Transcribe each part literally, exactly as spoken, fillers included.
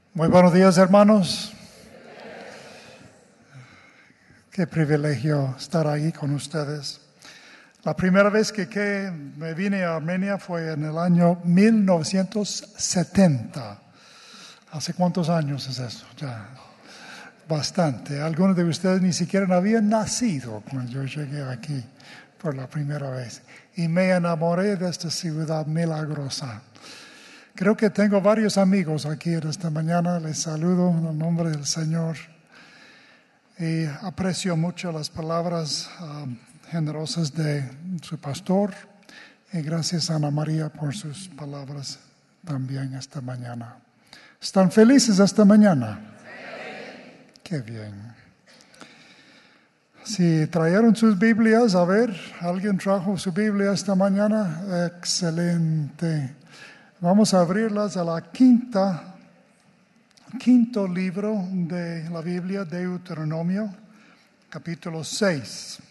Muy buenos días, hermanos. Qué privilegio estar ahí con ustedes. La primera vez que, que me vine a Armenia fue en el año mil novecientos setenta. ¿Hace cuántos años es eso? Ya, bastante. Algunos de ustedes ni siquiera habían nacido cuando yo llegué aquí por la primera vez. Y me enamoré de esta ciudad milagrosa. Creo que tengo varios amigos aquí esta mañana. Les saludo en el nombre del Señor. Y aprecio mucho las palabras um, generosas de su pastor. Y gracias a Ana María por sus palabras también esta mañana. ¿Están felices esta mañana? Sí. Qué bien. Si trajeron sus Biblias, a ver, ¿alguien trajo su Biblia esta mañana? Excelente. Vamos a abrirlas a la quinta, quinto libro de la Biblia, Deuteronomio, capítulo seis.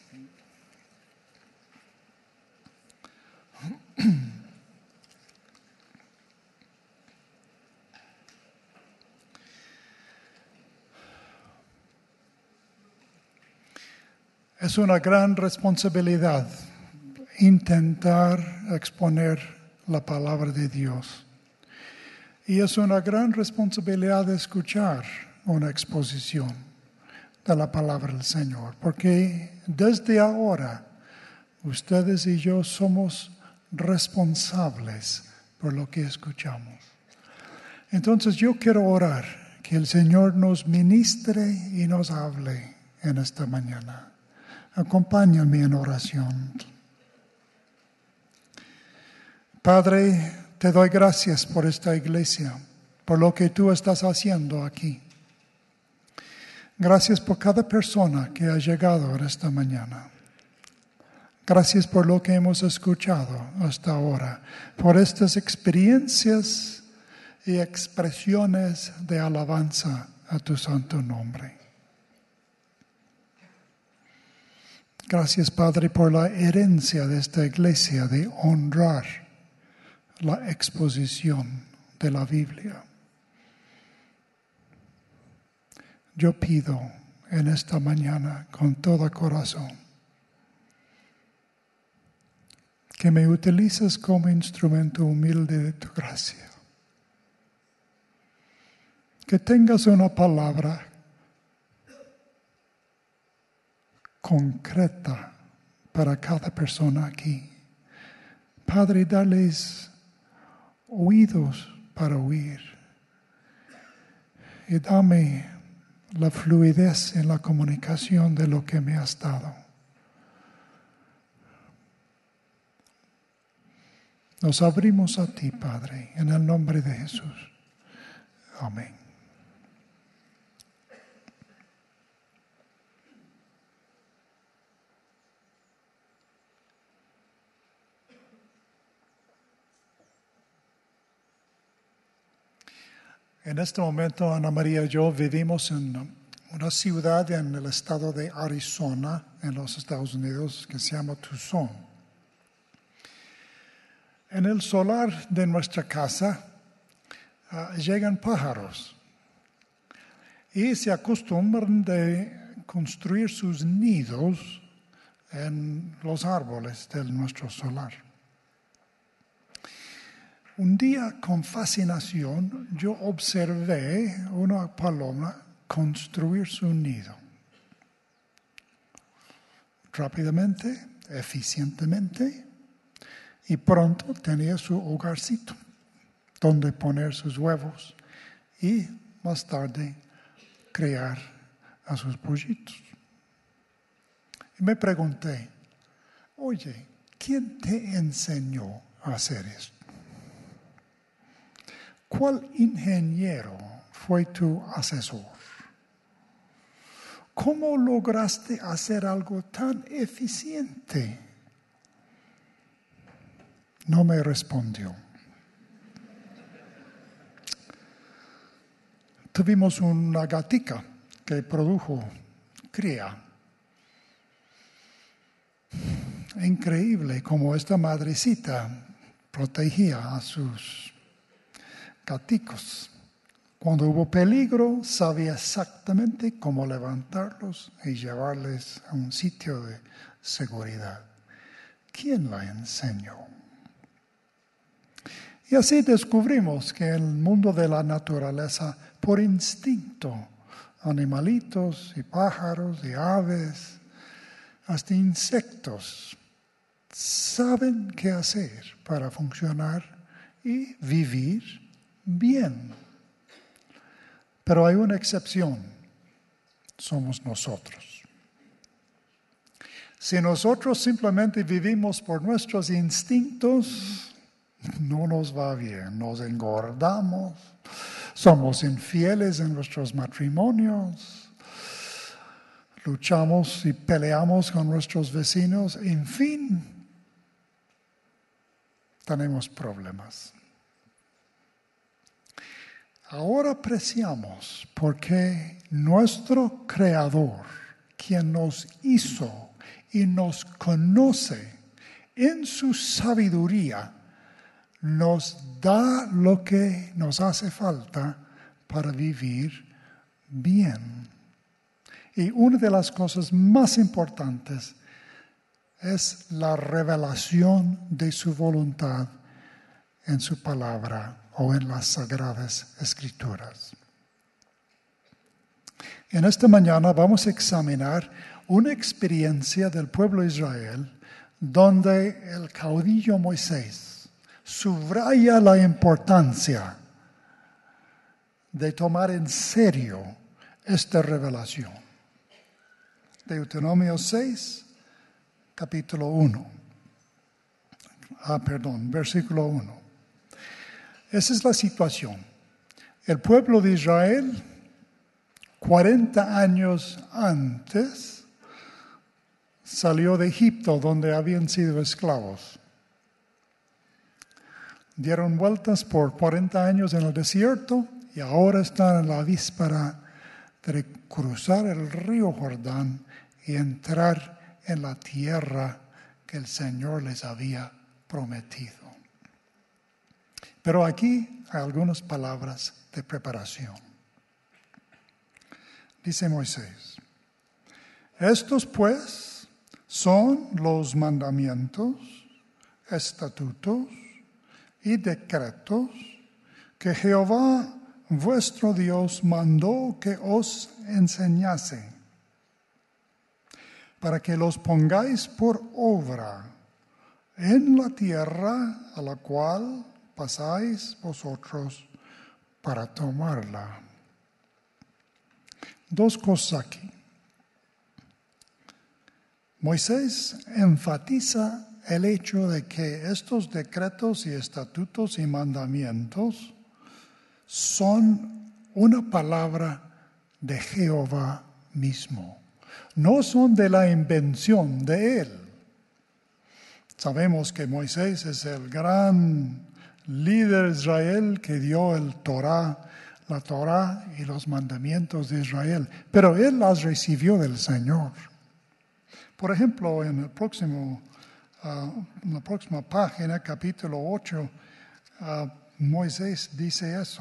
Es una gran responsabilidad intentar exponer la palabra de Dios. Y es una gran responsabilidad escuchar una exposición de la palabra del Señor, porque desde ahora ustedes y yo somos responsables por lo que escuchamos. Entonces yo quiero orar que el Señor nos ministre y nos hable en esta mañana. Acompáñenme en oración. Padre, te doy gracias por esta iglesia, por lo que tú estás haciendo aquí. Gracias por cada persona que ha llegado esta mañana. Gracias por lo que hemos escuchado hasta ahora, por estas experiencias y expresiones de alabanza a tu santo nombre. Gracias, Padre, por la herencia de esta iglesia de honrar la exposición de la Biblia. Yo pido en esta mañana con todo corazón que me utilices como instrumento humilde de tu gracia. Que tengas una palabra concreta para cada persona aquí. Padre, darles oídos para oír. Y dame la fluidez en la comunicación de lo que me has dado. Nos abrimos a ti, Padre, en el nombre de Jesús. Amén. En este momento, Ana María y yo vivimos en una ciudad en el estado de Arizona, en los Estados Unidos, que se llama Tucson. En el solar de nuestra casa uh, llegan pájaros y se acostumbran de construir sus nidos en los árboles de nuestro solar. Un día, con fascinación, yo observé una paloma construir su nido. Rápidamente, eficientemente, y pronto tenía su hogarcito, donde poner sus huevos y más tarde criar a sus pollitos. Y me pregunté, oye, ¿quién te enseñó a hacer esto? ¿Cuál ingeniero fue tu asesor? ¿Cómo lograste hacer algo tan eficiente? No me respondió. Tuvimos una gatica que produjo cría. Increíble cómo esta madrecita protegía a sus gaticos. Cuando hubo peligro, sabía exactamente cómo levantarlos y llevarles a un sitio de seguridad. ¿Quién la enseñó? Y así descubrimos que en el mundo de la naturaleza, por instinto, animalitos y pájaros y aves, hasta insectos, saben qué hacer para funcionar y vivir bien. Pero hay una excepción, somos nosotros. Si nosotros simplemente vivimos por nuestros instintos, no nos va bien, nos engordamos, somos infieles en nuestros matrimonios, luchamos y peleamos con nuestros vecinos, en fin, tenemos problemas. Ahora apreciamos porque nuestro Creador, quien nos hizo y nos conoce en su sabiduría, nos da lo que nos hace falta para vivir bien. Y una de las cosas más importantes es la revelación de su voluntad en su palabra o en las Sagradas Escrituras. En esta mañana vamos a examinar una experiencia del pueblo de Israel donde el caudillo Moisés subraya la importancia de tomar en serio esta revelación. Deuteronomio seis, capítulo uno. Ah, perdón, versículo uno. Esa es la situación. El pueblo de Israel, cuarenta años antes, salió de Egipto, donde habían sido esclavos. Dieron vueltas por cuarenta años en el desierto y ahora están en la víspera de cruzar el río Jordán y entrar en la tierra que el Señor les había prometido. Pero aquí hay algunas palabras de preparación. Dice Moisés, estos pues son los mandamientos, estatutos y decretos que Jehová vuestro Dios mandó que os enseñase, para que los pongáis por obra en la tierra a la cual pasáis vosotros para tomarla. Dos cosas aquí. Moisés enfatiza el hecho de que estos decretos y estatutos y mandamientos son una palabra de Jehová mismo. No son de la invención de él. Sabemos que Moisés es el gran líder de Israel que dio el Torá, la Torá y los mandamientos de Israel, pero él las recibió del Señor. Por ejemplo, en el próximo, uh, en la próxima página, capítulo ocho, uh, Moisés dice eso.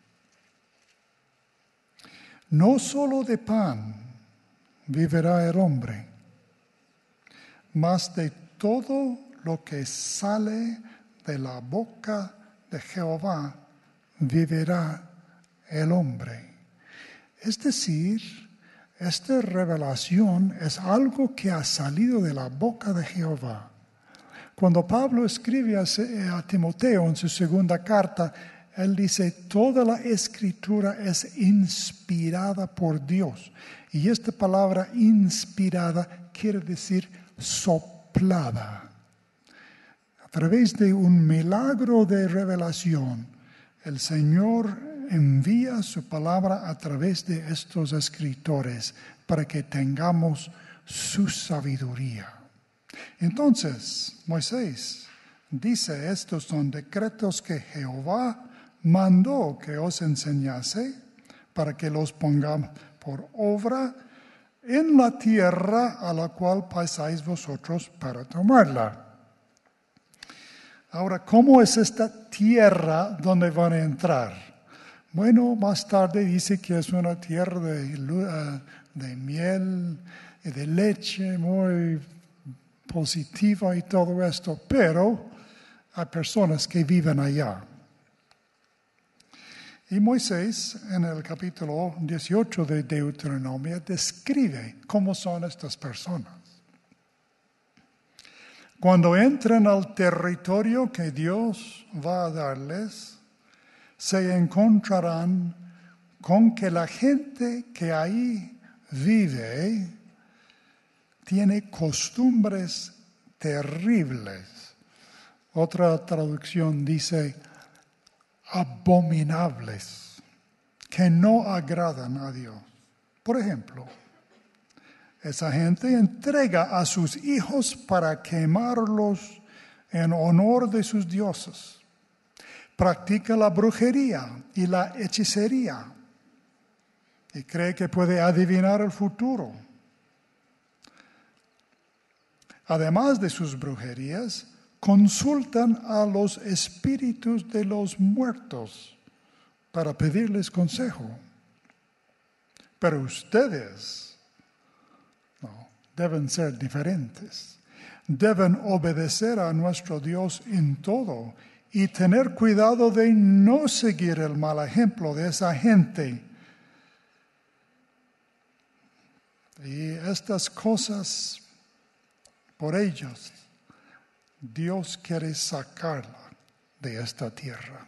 No solo de pan vivirá el hombre, mas de todo lo que sale de la boca de Jehová vivirá el hombre. Es decir, esta revelación es algo que ha salido de la boca de Jehová. Cuando Pablo escribe a Timoteo en su segunda carta, él dice, toda la escritura es inspirada por Dios. Y esta palabra inspirada quiere decir soplada. A través de un milagro de revelación, el Señor envía su palabra a través de estos escritores para que tengamos su sabiduría. Entonces, Moisés dice, estos son decretos que Jehová mandó que os enseñase para que los pongamos por obra en la tierra a la cual pasáis vosotros para tomarla. Ahora, ¿cómo es esta tierra donde van a entrar? Bueno, más tarde dice que es una tierra de, uh, de miel y de leche, muy positiva y todo esto, pero hay personas que viven allá. Y Moisés, en el capítulo dieciocho de Deuteronomio, describe cómo son estas personas. Cuando entren al territorio que Dios va a darles, se encontrarán con que la gente que ahí vive tiene costumbres terribles. Otra traducción dice abominables, que no agradan a Dios. Por ejemplo, esa gente entrega a sus hijos para quemarlos en honor de sus dioses. Practica la brujería y la hechicería y cree que puede adivinar el futuro. Además de sus brujerías, consultan a los espíritus de los muertos para pedirles consejo. Pero ustedes no, deben ser diferentes. Deben obedecer a nuestro Dios en todo y tener cuidado de no seguir el mal ejemplo de esa gente. Y estas cosas, por ellos, Dios quiere sacarla de esta tierra.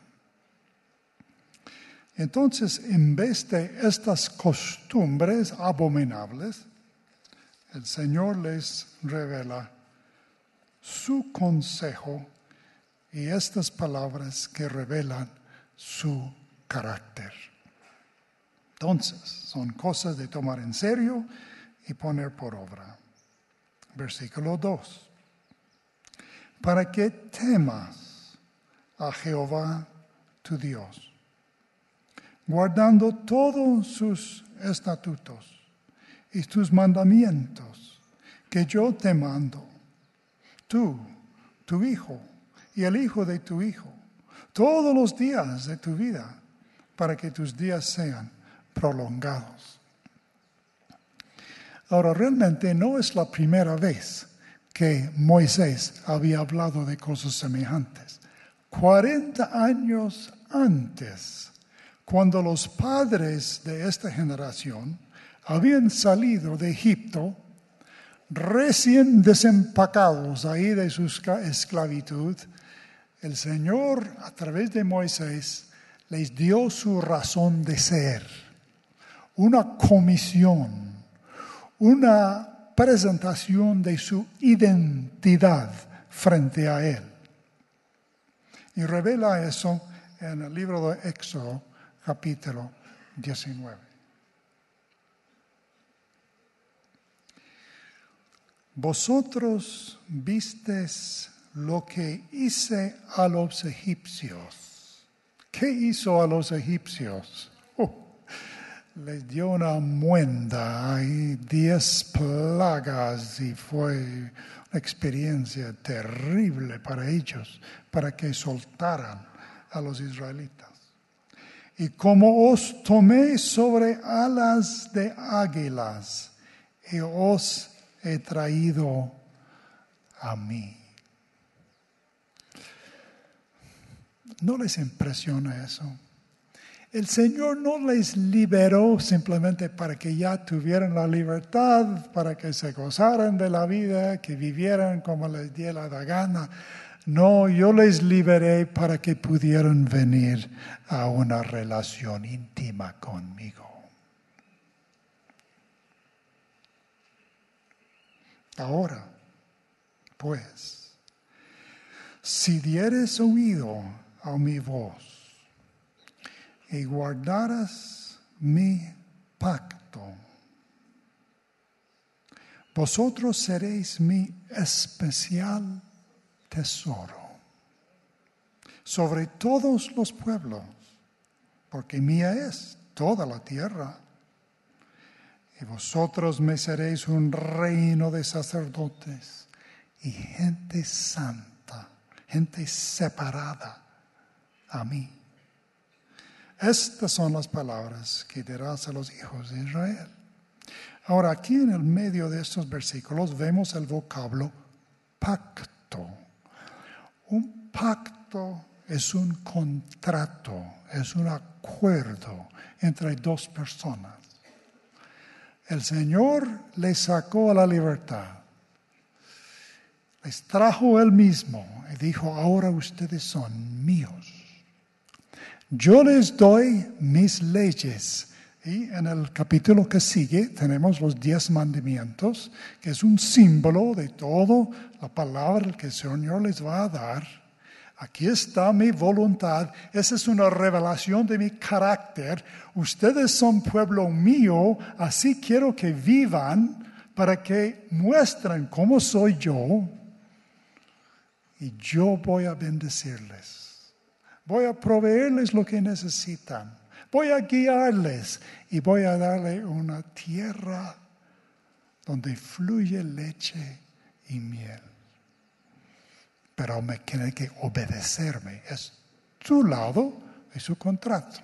Entonces, en vez de estas costumbres abominables, el Señor les revela su consejo y estas palabras que revelan su carácter. Entonces, son cosas de tomar en serio y poner por obra. Versículo dos. Para que temas a Jehová tu Dios, guardando todos sus estatutos y tus mandamientos que yo te mando, tú, tu hijo y el hijo de tu hijo, todos los días de tu vida, para que tus días sean prolongados. Ahora, realmente no es la primera vez que Moisés había hablado de cosas semejantes. Cuarenta años antes, cuando los padres de esta generación habían salido de Egipto, recién desempacados ahí de su esclavitud, el Señor, a través de Moisés, les dio su razón de ser, una comisión, una presentación de su identidad frente a Él. Y revela eso en el libro de Éxodo, capítulo diecinueve. Vosotros visteis lo que hice a los egipcios. ¿Qué hizo a los egipcios? Oh, les dio una muenda y diez plagas y fue una experiencia terrible para ellos, para que soltaran a los israelitas. Y como os tomé sobre alas de águilas y os he traído a mí. ¿No les impresiona eso? El Señor no les liberó simplemente para que ya tuvieran la libertad, para que se gozaran de la vida, que vivieran como les diera la gana. No, yo les liberé para que pudieran venir a una relación íntima conmigo. Ahora, pues, si dieres oído a mi voz y guardaras mi pacto, vosotros seréis mi especial tesoro sobre todos los pueblos, porque mía es toda la tierra. Y vosotros me seréis un reino de sacerdotes y gente santa, gente separada a mí. Estas son las palabras que dirás a los hijos de Israel. Ahora, aquí en el medio de estos versículos vemos el vocablo pacto. Un pacto es un contrato, es un acuerdo entre dos personas. El Señor les sacó a la libertad. Les trajo Él mismo y dijo, ahora ustedes son míos. Yo les doy mis leyes. Y en el capítulo que sigue tenemos los diez mandamientos, que es un símbolo de toda la palabra que el Señor les va a dar. Aquí está mi voluntad. Esa es una revelación de mi carácter. Ustedes son pueblo mío, así quiero que vivan para que muestren cómo soy yo. Y yo voy a bendecirles. Voy a proveerles lo que necesitan. Voy a guiarles y voy a darle una tierra donde fluye leche y miel. Pero me tiene que obedecerme. Es su lado y su contrato.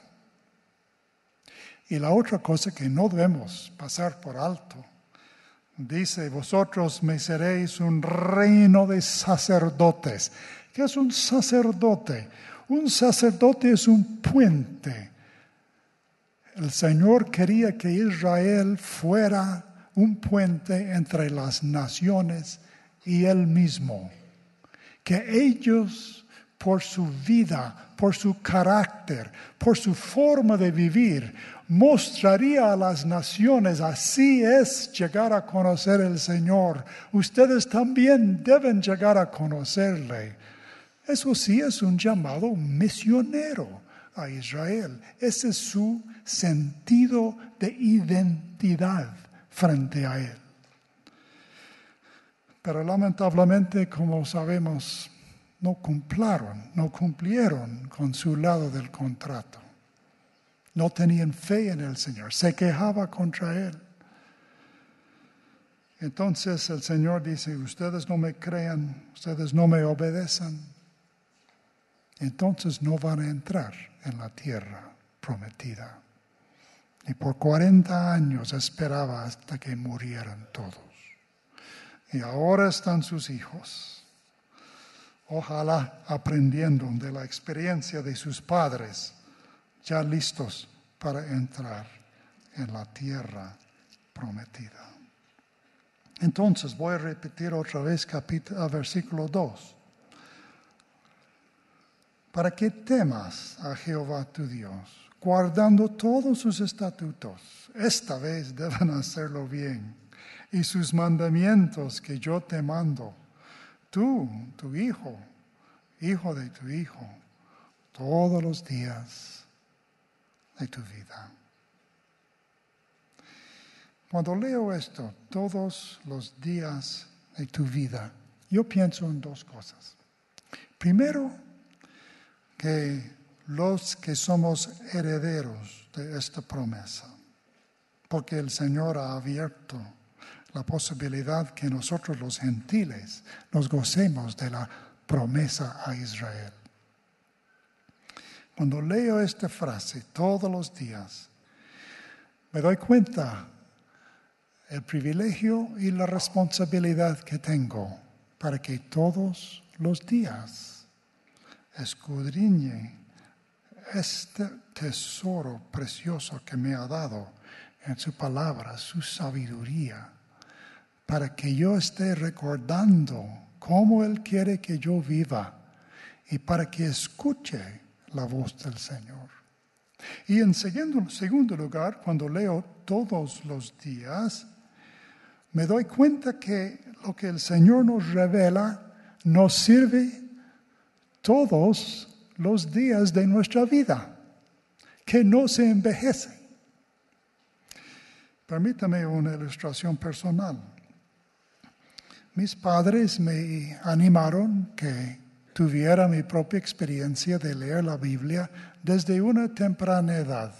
Y la otra cosa que no debemos pasar por alto, dice, vosotros me seréis un reino de sacerdotes. ¿Qué es un sacerdote? Un sacerdote es un puente. El Señor quería que Israel fuera un puente entre las naciones y Él mismo. Que ellos, por su vida, por su carácter, por su forma de vivir, mostraría a las naciones, así es llegar a conocer al Señor. Ustedes también deben llegar a conocerle. Eso sí es un llamado misionero a Israel. Ese es su sentido de identidad frente a Él. Pero lamentablemente, como sabemos, no cumplieron, no cumplieron con su lado del contrato. No tenían fe en el Señor, se quejaba contra Él. Entonces el Señor dice, ustedes no me crean, ustedes no me obedecen, entonces no van a entrar en la tierra prometida. Y por cuarenta años esperaba hasta que murieran todos. Y ahora están sus hijos, ojalá aprendiendo de la experiencia de sus padres, ya listos para entrar en la tierra prometida. Entonces voy a repetir otra vez capítulo, versículo dos. Para que temas a Jehová tu Dios, guardando todos sus estatutos. Esta vez deben hacerlo bien. Y sus mandamientos que yo te mando, tú, tu hijo, hijo de tu hijo, todos los días de tu vida. Cuando leo esto, todos los días de tu vida, yo pienso en dos cosas. Primero, que los que somos herederos de esta promesa, porque el Señor ha abierto la posibilidad que nosotros los gentiles nos gocemos de la promesa a Israel. Cuando leo esta frase todos los días, me doy cuenta el privilegio y la responsabilidad que tengo para que todos los días escudriñe este tesoro precioso que me ha dado en su palabra, su sabiduría, para que yo esté recordando cómo Él quiere que yo viva y para que escuche la voz del Señor. Y en segundo, segundo lugar, cuando leo todos los días, me doy cuenta que lo que el Señor nos revela nos sirve todos los días de nuestra vida, que no se envejece. Permítame una ilustración personal. Mis padres me animaron que tuviera mi propia experiencia de leer la Biblia desde una temprana edad.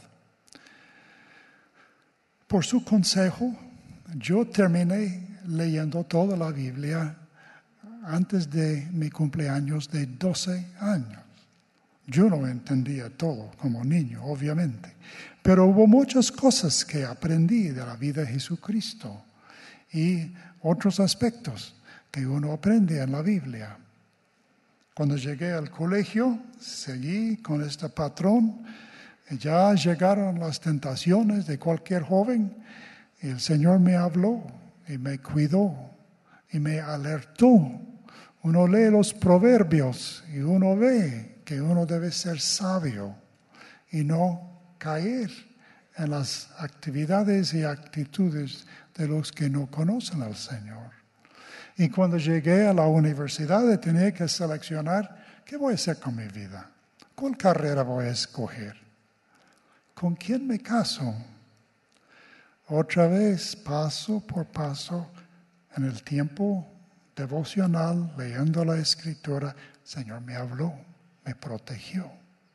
Por su consejo, yo terminé leyendo toda la Biblia antes de mi cumpleaños de doce años. Yo no entendía todo como niño, obviamente, pero hubo muchas cosas que aprendí de la vida de Jesucristo y otros aspectos que uno aprende en la Biblia. Cuando llegué al colegio, seguí con este patrón. Ya llegaron las tentaciones de cualquier joven y el Señor me habló y me cuidó y me alertó. Uno lee los proverbios y uno ve que uno debe ser sabio y no caer en las actividades y actitudes de los que no conocen al Señor. Y cuando llegué a la universidad tenía que seleccionar qué voy a hacer con mi vida, cuál carrera voy a escoger, con quién me caso. Otra vez, paso por paso, en el tiempo devocional, leyendo la Escritura, el Señor me habló, me protegió.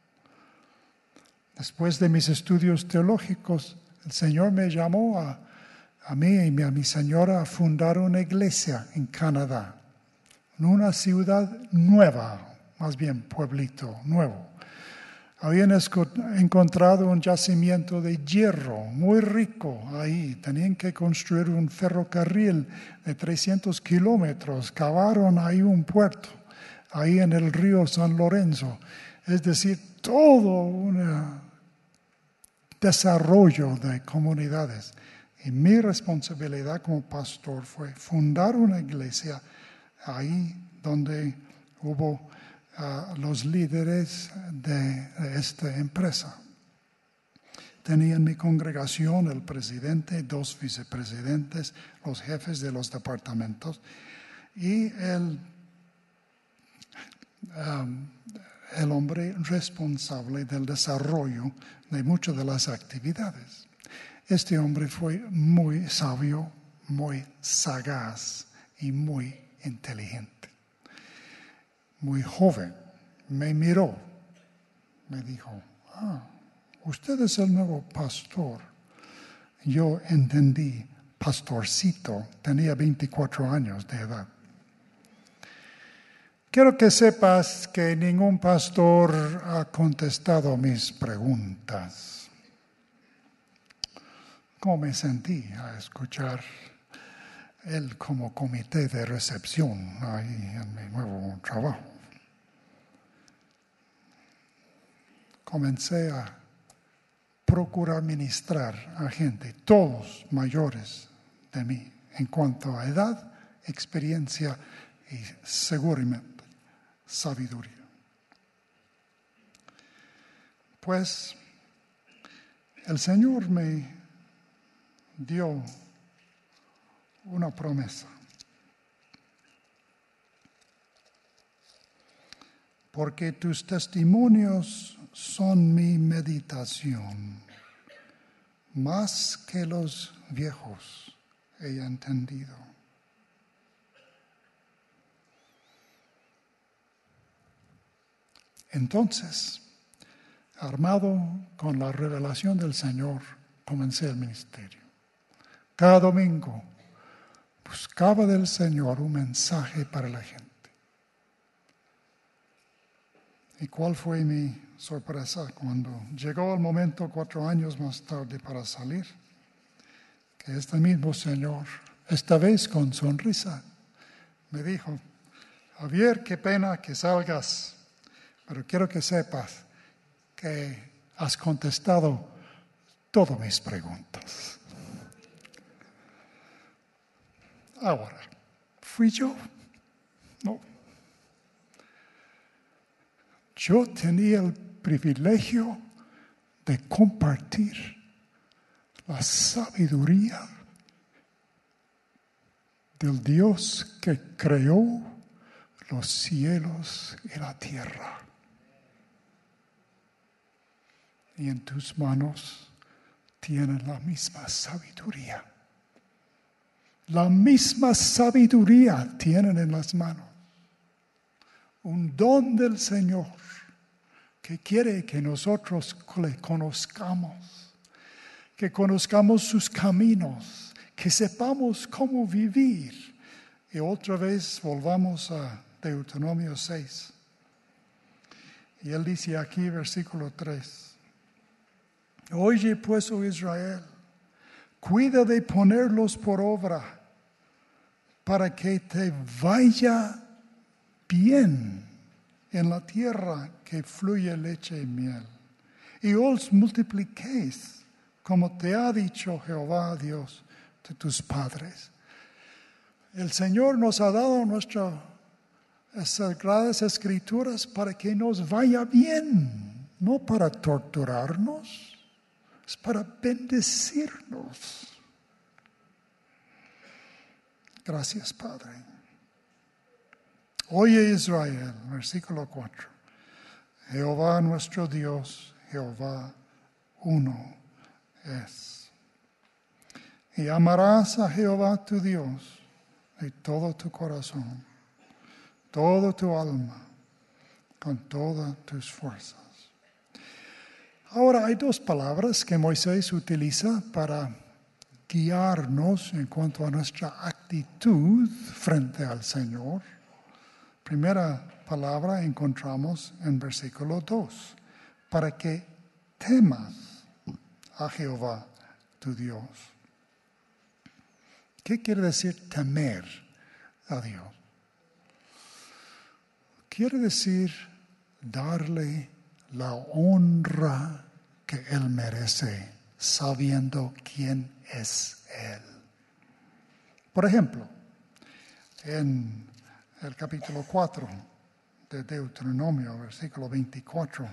Después de mis estudios teológicos, el Señor me llamó a, a mí y a mi señora a fundar una iglesia en Canadá, en una ciudad nueva, más bien pueblito nuevo. Habían encontrado un yacimiento de hierro muy rico ahí. Tenían que construir un ferrocarril de trescientos kilómetros. Cavaron ahí un puerto, ahí en el río San Lorenzo. Es decir, todo un desarrollo de comunidades. Y mi responsabilidad como pastor fue fundar una iglesia ahí donde hubo uh, los líderes de, de esta empresa. Tenía en mi congregación el presidente, dos vicepresidentes, los jefes de los departamentos y el, um, el hombre responsable del desarrollo de muchas de las actividades. Este hombre fue muy sabio, muy sagaz y muy inteligente. Muy joven, me miró, me dijo, ah, usted es el nuevo pastor. Yo entendí, pastorcito, tenía veinticuatro años de edad. Quiero que sepas que ningún pastor ha contestado mis preguntas. ¿Cómo me sentí a escuchar él como comité de recepción ahí en mi nuevo trabajo? Comencé a procurar ministrar a gente, todos mayores de mí, en cuanto a edad, experiencia y seguramente sabiduría. Pues el Señor me dio una promesa. Porque tus testimonios son mi meditación, más que los viejos he entendido. Entonces, armado con la revelación del Señor, comencé el ministerio. Cada domingo buscaba del Señor un mensaje para la gente. ¿Y cuál fue mi sorpresa cuando llegó el momento, cuatro años más tarde, para salir? Que este mismo Señor, esta vez con sonrisa, me dijo, Javier, qué pena que salgas, pero quiero que sepas que has contestado todas mis preguntas. Ahora, ¿fui yo? No. Yo tenía el privilegio de compartir la sabiduría del Dios que creó los cielos y la tierra. Y en tus manos tienen la misma sabiduría. La misma sabiduría tienen en las manos. Un don del Señor que quiere que nosotros le conozcamos, que conozcamos sus caminos, que sepamos cómo vivir. Y otra vez volvamos a Deuteronomio seis. Y él dice aquí, versículo tres, oye pues, oh Israel, cuida de ponerlos por obra, para que te vaya bien en la tierra que fluye leche y miel, y os multipliquéis, como te ha dicho Jehová Dios de tus padres. El Señor nos ha dado nuestras sagradas escrituras para que nos vaya bien, no para torturarnos, es para bendecirnos. Gracias, Padre. Oye Israel, versículo cuatro. Jehová nuestro Dios, Jehová uno es. Y amarás a Jehová tu Dios de todo tu corazón, toda tu alma, con todas tus fuerzas. Ahora hay dos palabras que Moisés utiliza para guiarnos en cuanto a nuestra actitud frente al Señor. Primera palabra encontramos en versículo dos, para que temas a Jehová tu Dios. ¿Qué quiere decir temer a Dios? Quiere decir darle la honra que Él merece, sabiendo quién es Él. Por ejemplo, en el capítulo cuatro de Deuteronomio, versículo veinticuatro,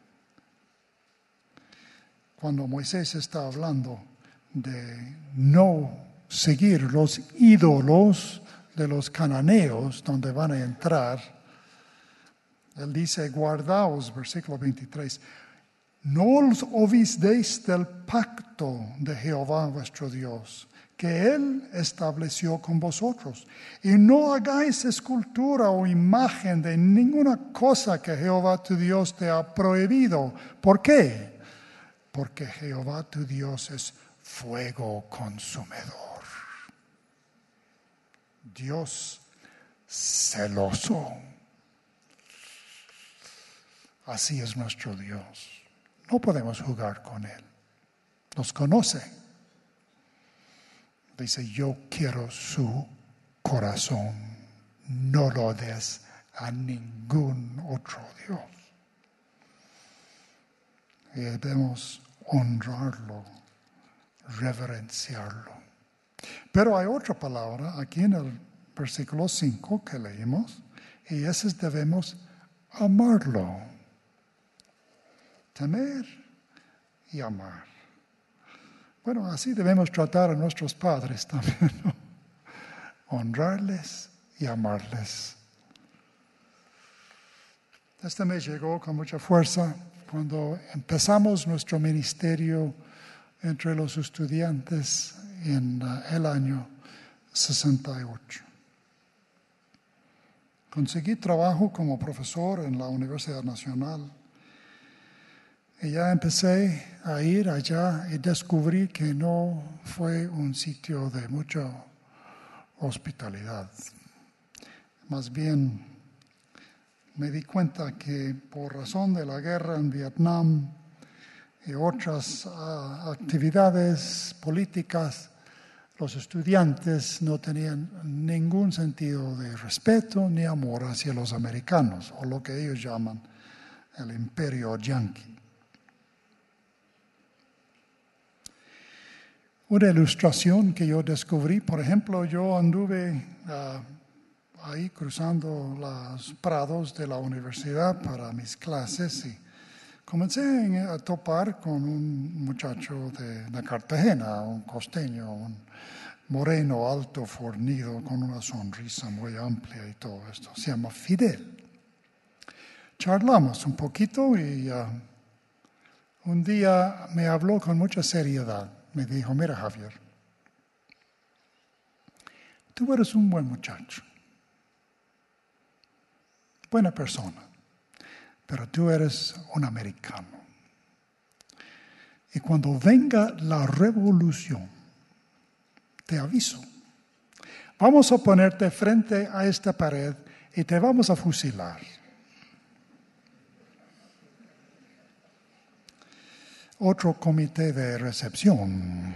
cuando Moisés está hablando de no seguir los ídolos de los cananeos donde van a entrar, él dice, guardaos, versículo veintitrés, no os olvidéis del pacto de Jehová vuestro Dios, que Él estableció con vosotros. Y no hagáis escultura o imagen de ninguna cosa que Jehová tu Dios te ha prohibido. ¿Por qué? Porque Jehová tu Dios es fuego consumidor. Dios celoso. Así es nuestro Dios. No podemos jugar con Él. Nos conoce. Dice, yo quiero su corazón. No lo des a ningún otro Dios. Y debemos honrarlo, reverenciarlo. Pero hay otra palabra aquí en el versículo cinco que leímos, y ese es debemos amarlo. Temer y amar. Bueno, así debemos tratar a nuestros padres también, ¿no? Honrarles y amarles. Este me llegó con mucha fuerza cuando empezamos nuestro ministerio entre los estudiantes en uh, el año sesenta y ocho. Conseguí trabajo como profesor en la Universidad Nacional. Y ya empecé a ir allá y descubrí que no fue un sitio de mucha hospitalidad. Más bien, me di cuenta que por razón de la guerra en Vietnam y otras uh, actividades políticas, los estudiantes no tenían ningún sentido de respeto ni amor hacia los americanos, o lo que ellos llaman el imperio yanqui. Una ilustración que yo descubrí, por ejemplo, yo anduve uh, ahí cruzando los prados de la universidad para mis clases y comencé a topar con un muchacho de, de Cartagena, un costeño, un moreno, alto, fornido, con una sonrisa muy amplia y todo esto. Se llama Fidel. Charlamos un poquito y uh, un día me habló con mucha seriedad. Me dijo, mira Javier, tú eres un buen muchacho, buena persona, pero tú eres un americano. Y cuando venga la revolución, te aviso, vamos a ponerte frente a esta pared y te vamos a fusilar. otro comité de recepción.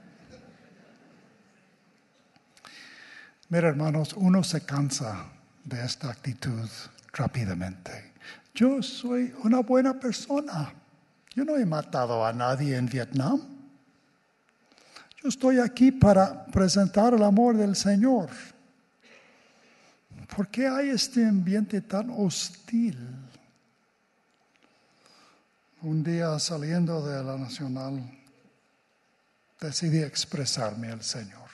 Mira, hermanos, uno se cansa de esta actitud rápidamente. Yo soy una buena persona. Yo no he matado a nadie en Vietnam. Yo estoy aquí para presentar el amor del Señor. ¿Por qué hay este ambiente tan hostil? Un día saliendo de la Nacional, decidí expresarme al Señor.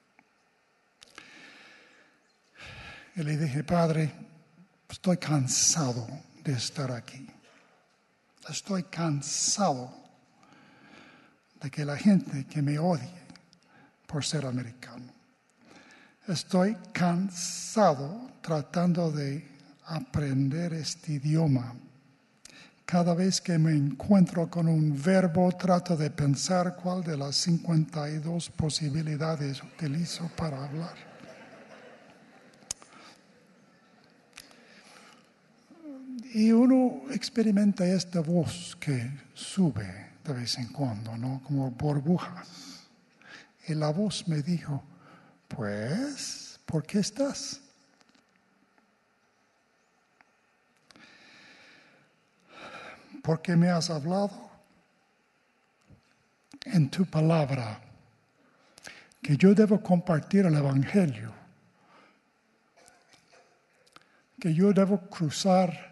Y le dije, Padre, estoy cansado de estar aquí. Estoy cansado de que la gente que me odie por ser americano. Estoy cansado tratando de aprender este idioma. Cada vez que me encuentro con un verbo, trato de pensar cuál de las cincuenta y dos posibilidades utilizo para hablar. Y uno experimenta esta voz que sube de vez en cuando, ¿no? Como burbujas. Y la voz me dijo, pues, ¿por qué estás? Porque me has hablado en tu palabra que yo debo compartir el Evangelio, que yo debo cruzar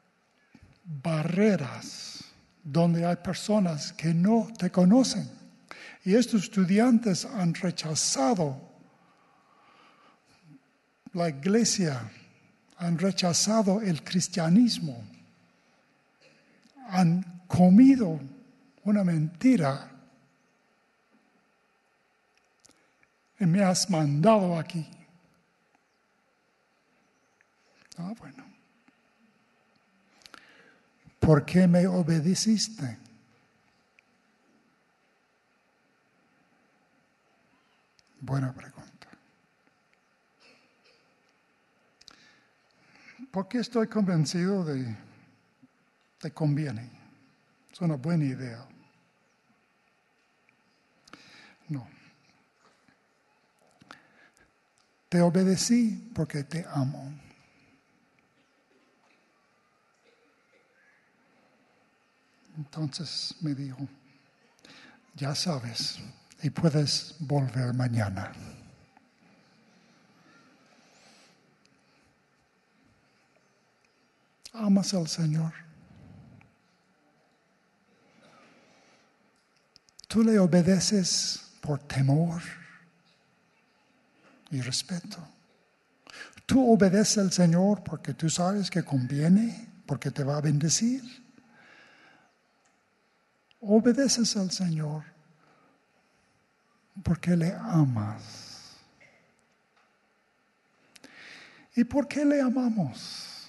barreras donde hay personas que no te conocen. Y estos estudiantes han rechazado la iglesia, han rechazado el cristianismo, han comido una mentira y me has mandado aquí. Ah, bueno. ¿Por qué me obedeciste? Buena pregunta. Porque estoy convencido de que conviene. Es una buena idea. No. Te obedecí porque te amo. Entonces me dijo, ya sabes, y puedes volver mañana. ¿Amas al Señor? ¿Tú le obedeces por temor y respeto? ¿Tú obedeces al Señor porque tú sabes que conviene, porque te va a bendecir? Obedeces al Señor porque le amas. ¿Y por qué le amamos?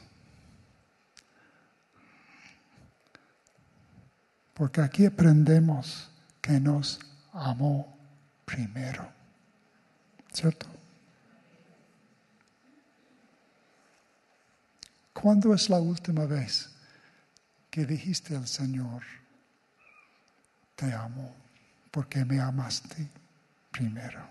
Porque aquí aprendemos que nos amó primero. ¿Cierto? ¿Cuándo es la última vez que dijiste al Señor, te amo porque me amaste primero?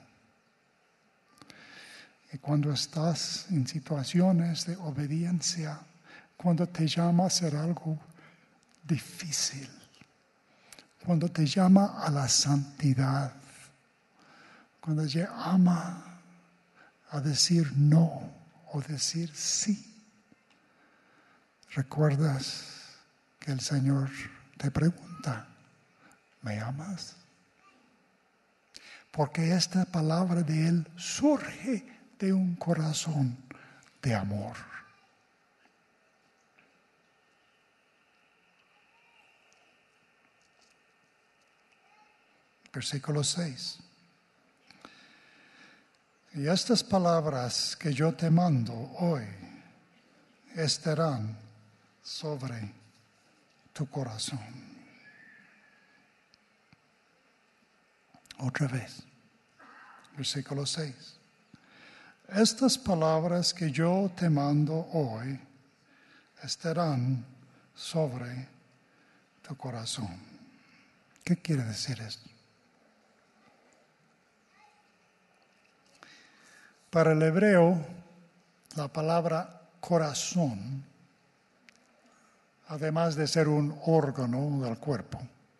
Y cuando estás en situaciones de obediencia, cuando te llama a hacer algo difícil, cuando te llama a la santidad, cuando te llama a decir no o decir sí, recuerdas que el Señor te pregunta, ¿me amas? Porque esta palabra de Él surge de un corazón de amor. Versículo seis. Y estas palabras que yo te mando hoy estarán sobre tu corazón. Otra vez, versículo seis. Estas palabras que yo te mando hoy estarán sobre tu corazón. ¿Qué quiere decir esto? Para el hebreo, la palabra corazón, además de ser un órgano del cuerpo,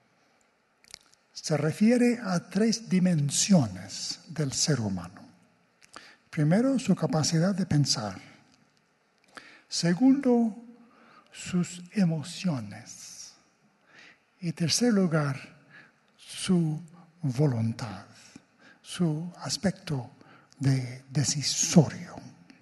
se refiere a tres dimensiones del ser humano. Primero, su capacidad de pensar. Segundo, sus emociones. Y tercer lugar, su voluntad, su aspecto de decisorio.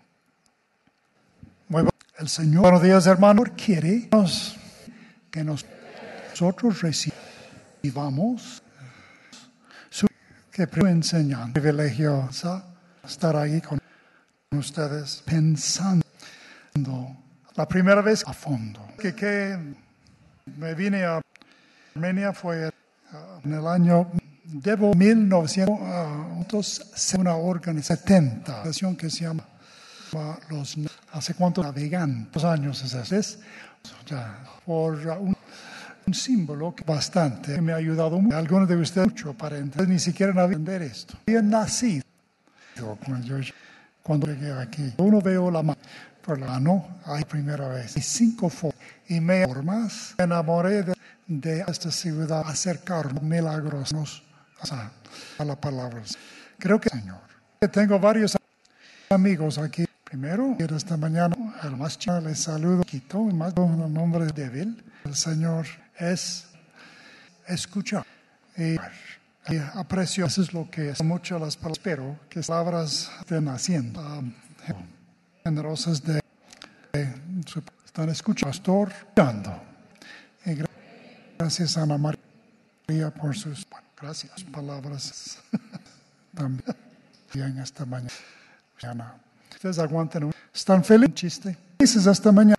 Muy bueno. El Señor, buenos días, hermano, quiere que nosotros recibamos su que enseñan. Privilegio estar ahí con ustedes pensando. La primera vez a fondo. Que, que me vine a Armenia fue uh, en el año, debo mil novecientos setenta, una organización que se llama los, ¿hace cuánto? Navegantes, años es ese, ya, por un, un símbolo que bastante que me ha ayudado mucho. Algunos de ustedes mucho para entender, ni siquiera entender esto. Yo nací cuando, yo, cuando llegué aquí. Uno veo la mano, por la mano, hay primera vez, y cinco fotos, y me formas, me enamoré de, de esta ciudad, acercarnos milagrosos a, a la palabra. Creo que, Señor, tengo varios amigos aquí. Primero, esta mañana, el más chico les saludo, quito, y más con el nombre débil. El Señor es escuchar y, y aprecio. Eso es lo que es mucho las palabras. Espero que las palabras estén haciendo. Um, generosas de, de su, están escuchando, pastor, dando. Y gracias a Ana María por sus bueno, gracias palabras también en esta mañana. Ustedes aguanten un... ¿Están felices? Chiste. Felices esta mañana.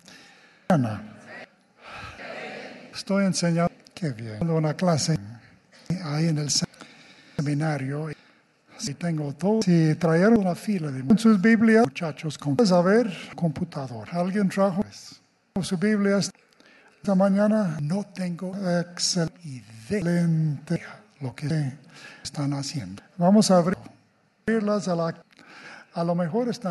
Estoy enseñando. Qué bien. Una clase ahí en el seminario. Y tengo todo. Si trajeron una fila de sus Biblias, muchachos, con a ver computador. ¿Alguien trajo su Biblia esta mañana? No tengo excelente lo que están haciendo. Vamos a abrirlas a la... A lo mejor están